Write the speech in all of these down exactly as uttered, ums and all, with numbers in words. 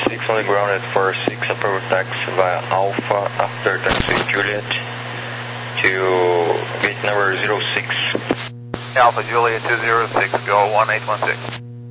six on the ground at four six, approach tax via Alpha after taxi Juliet to gate number zero six. Alpha Juliet two zero six, go one eight one six.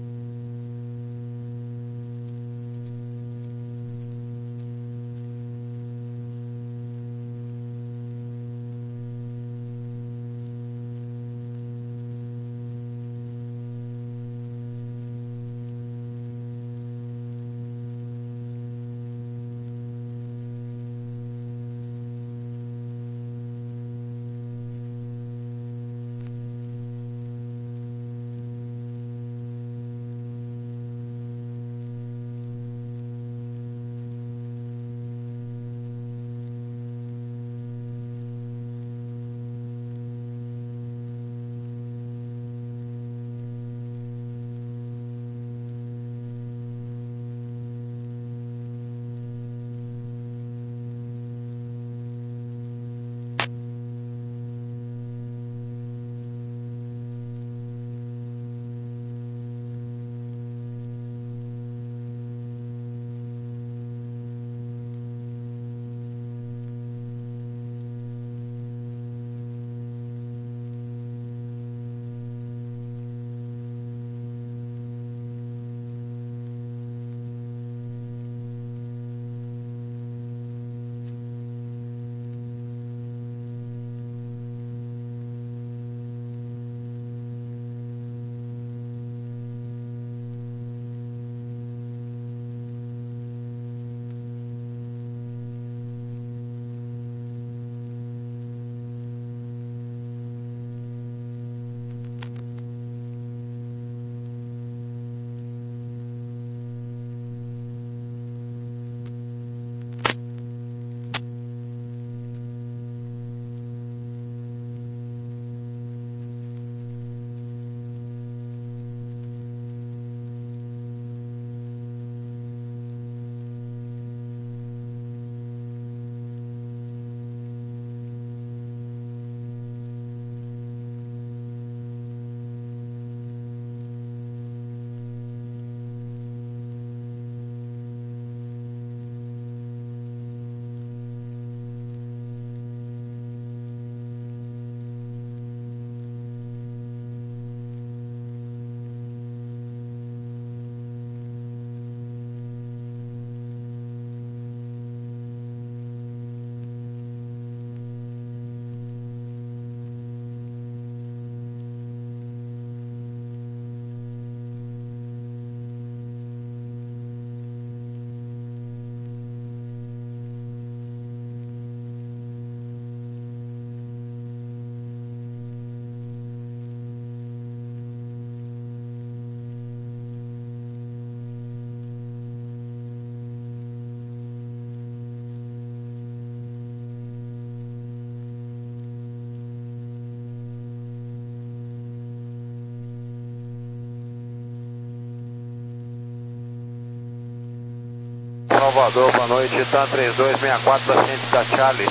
Salvador, boa noite, TAM três dois seis quatro, paciente da Charlie.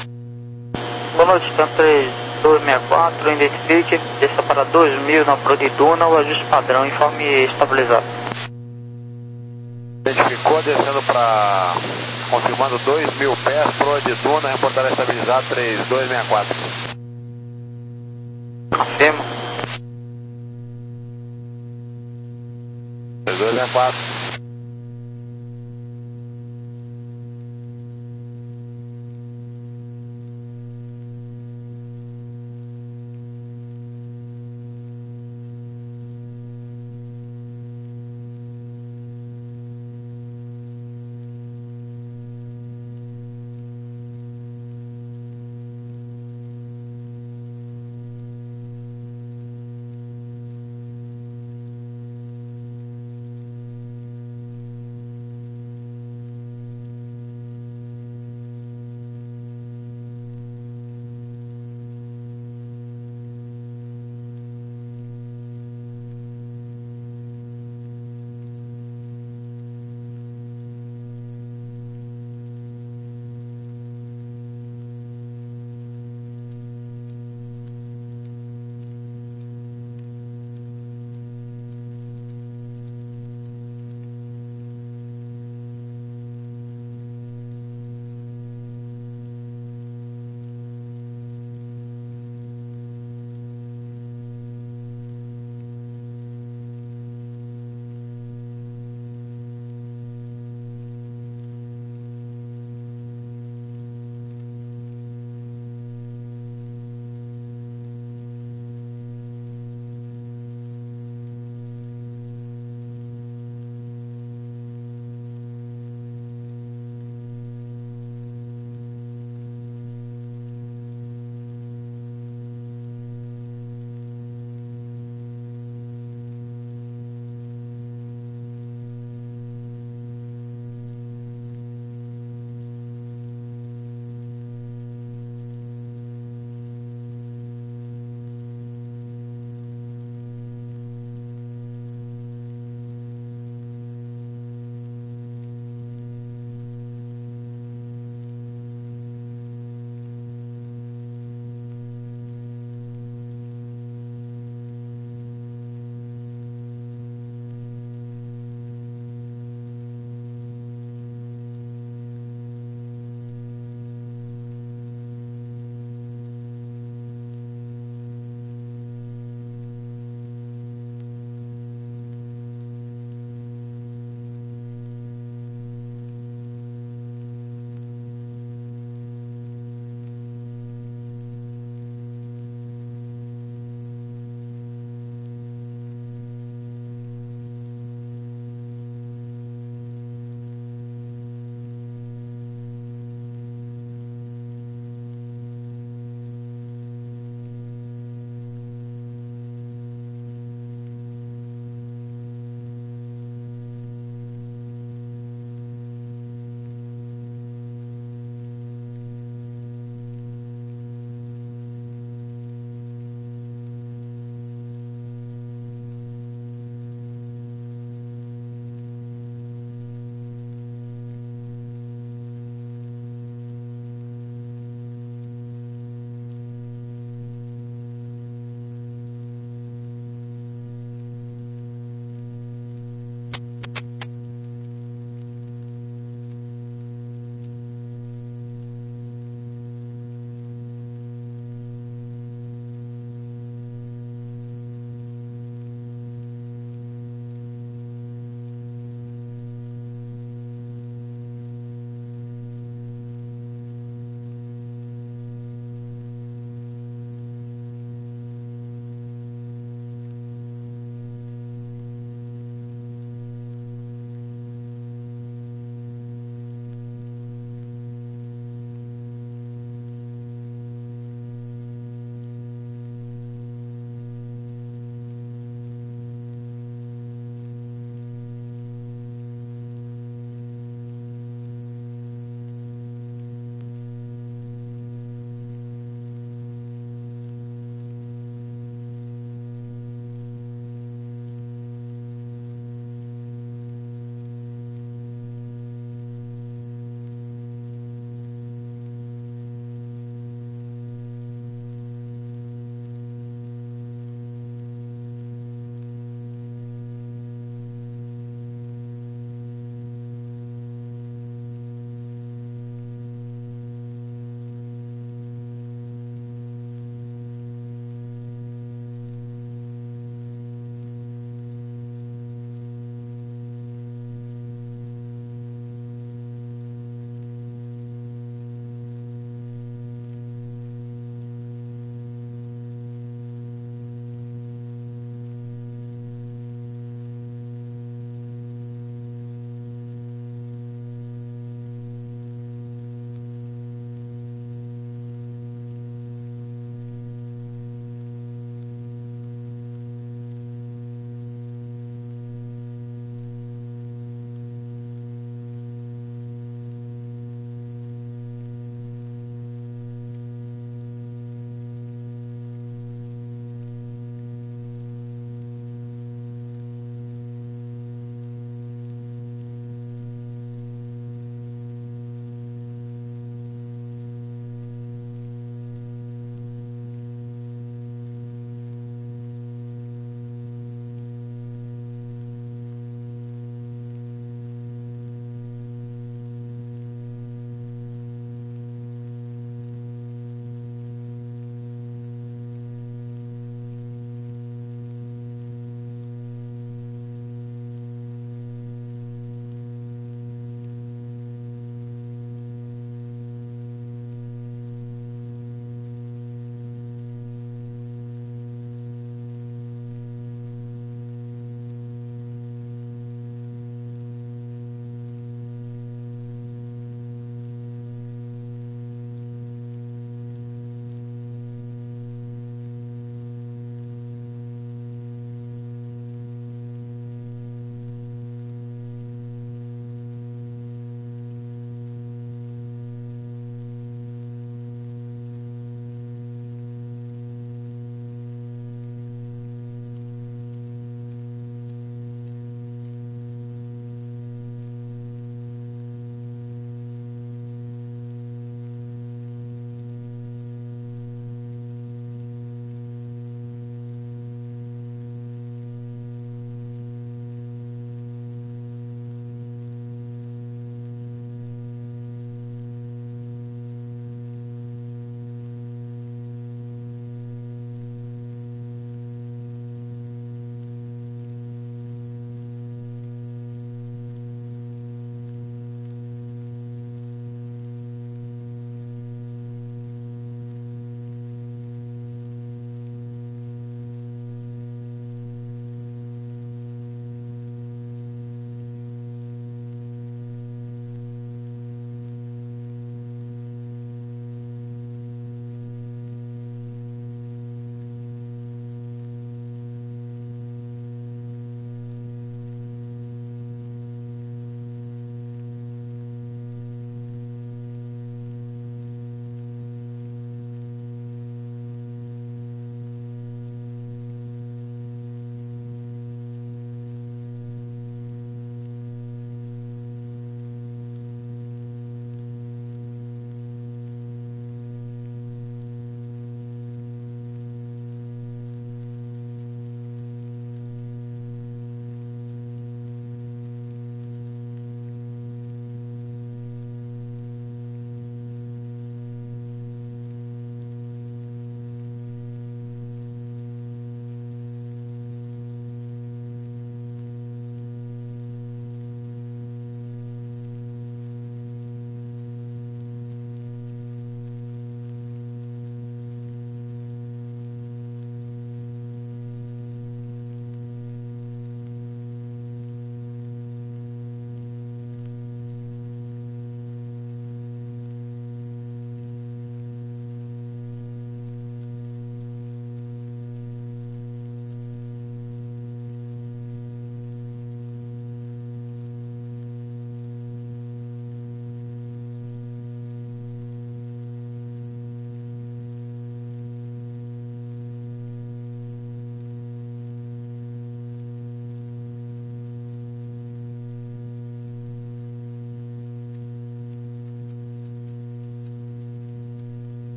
Boa noite, TAM três dois seis quatro, identifique, desça para dois mil na Pro de Duna, o ajuste padrão, informe estabilizado. Identificou, descendo para, confirmando dois mil pés, Pro de Duna, reportar estabilizado três dois seis quatro. Confirma. três dois seis quatro.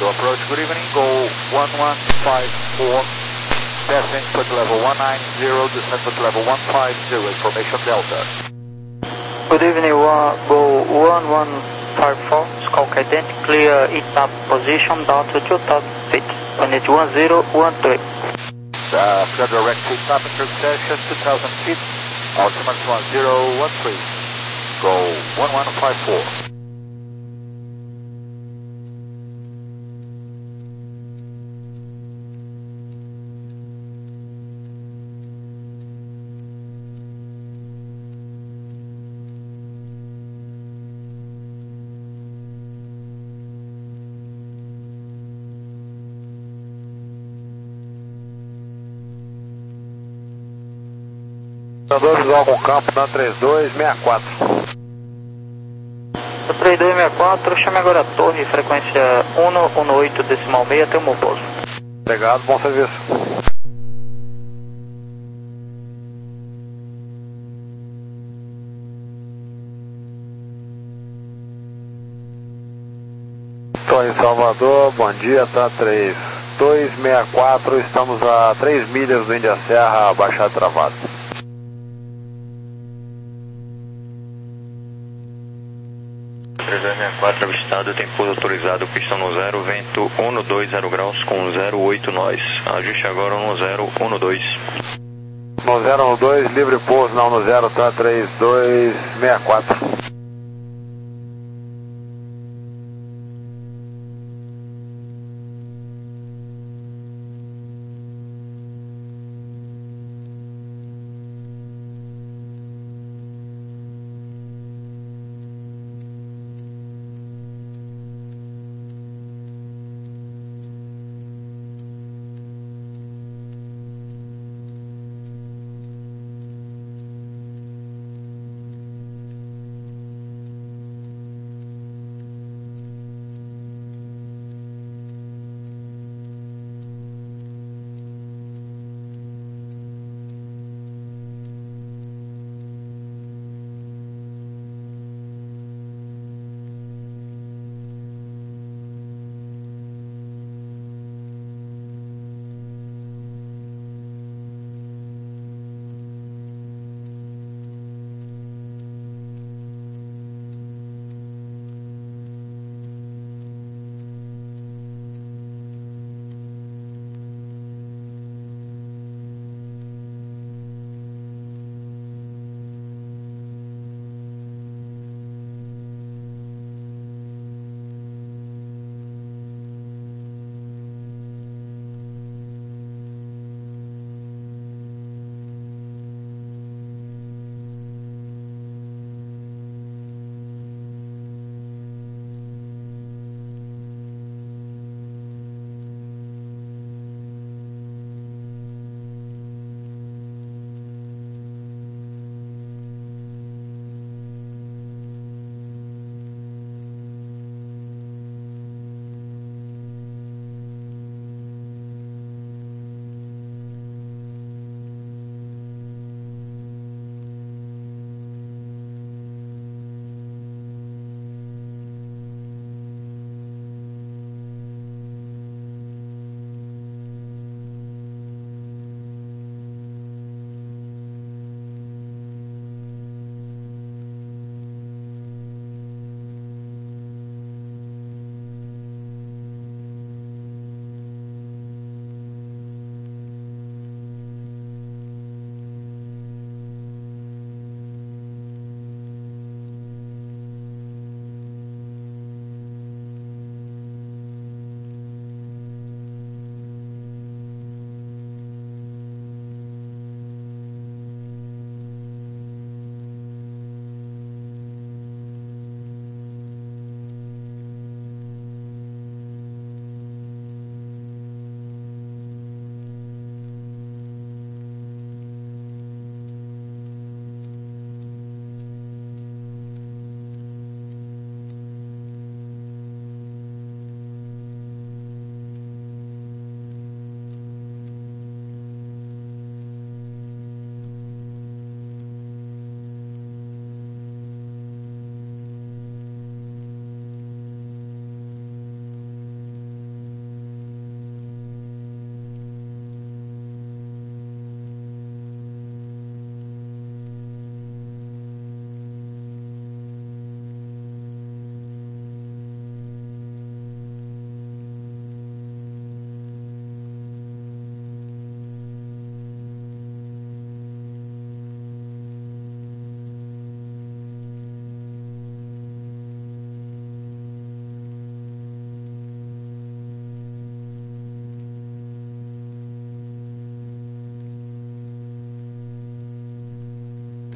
approach, good evening, go one one five four, passing foot level one nine zero, descent foot level one five zero, information Delta. Good evening, one, go one one five four, Skulk Ident, clear E T A P position down to two thousand feet, unit one zero one three. Uh, clear direct to E T A P intersection, two thousand feet, altimeter one zero one three, go one one five four. Visual com campo na três dois seis quatro. três dois seis quatro, chame agora a torre, frequência um um oito decimal seis até o meu pouso. Obrigado, bom serviço. Torre Salvador, bom dia, tá três dois seis quatro, estamos a três milhas do Índia Serra, Baixada Travada. três dois seis quatro avistado, tempo autorizado, pistão no zero, vento um dois zero graus com zero oito nós. Ajuste agora no zero um dois. No zero um dois, livre pouso, não no zero, tá três dois seis quatro.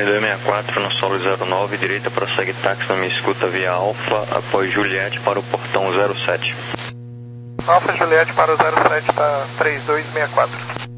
dois sessenta e quatro no solo zero nove, direita, prossegue táxi na minha escuta via Alfa, após Juliette para o portão zero sete. Alfa Juliette para o zero sete, tá três dois seis quatro.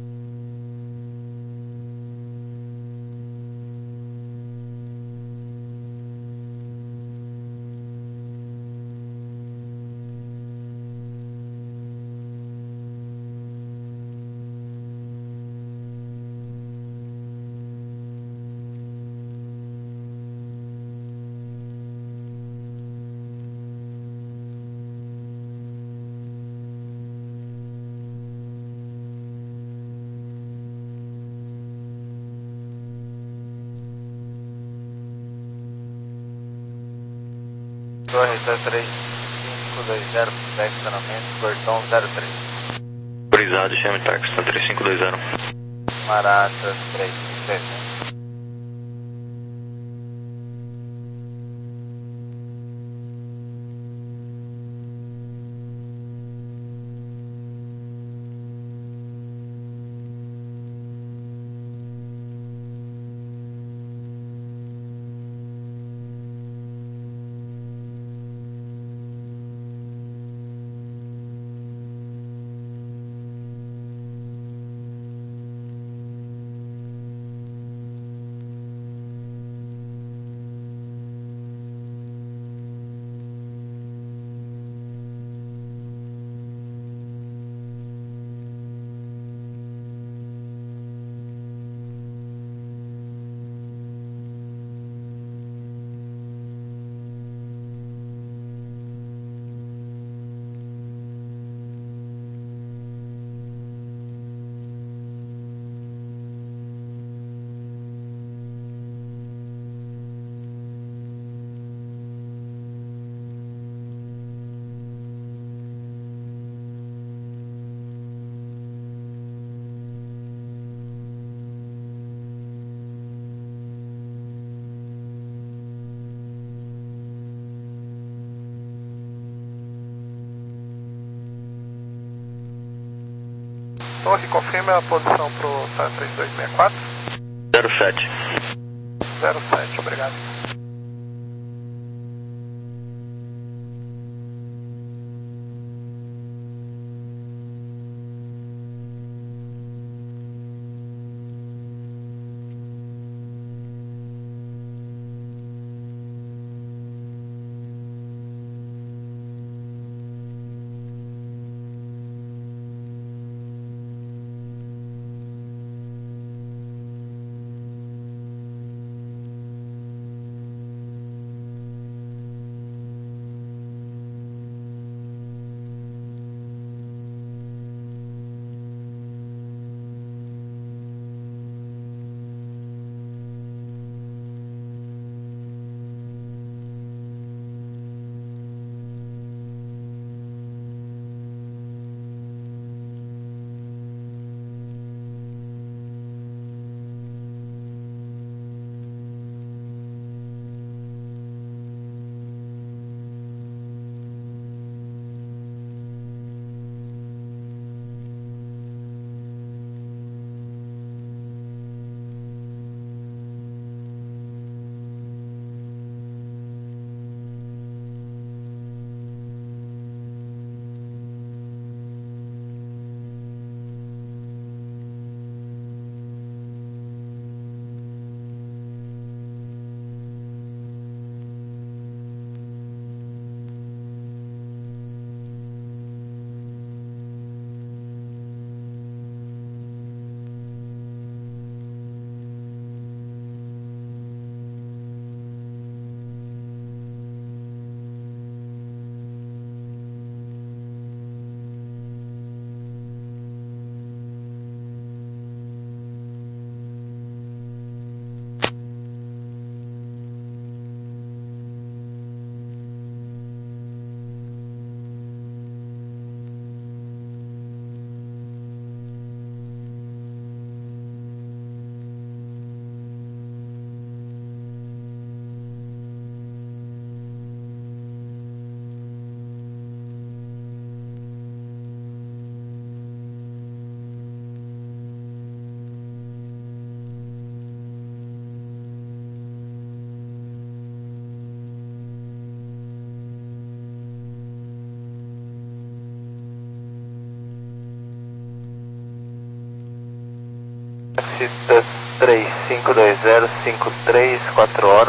Torre zero três cinco dois zero, estacionamento, portão zero três. Autorizado, chame táxi na três cinco dois zero. Marata três três. Torre, confirma a posição para o três dois seis quatro. zero sete. zero sete, obrigado. três cinco dois zero cinco três quatro horas.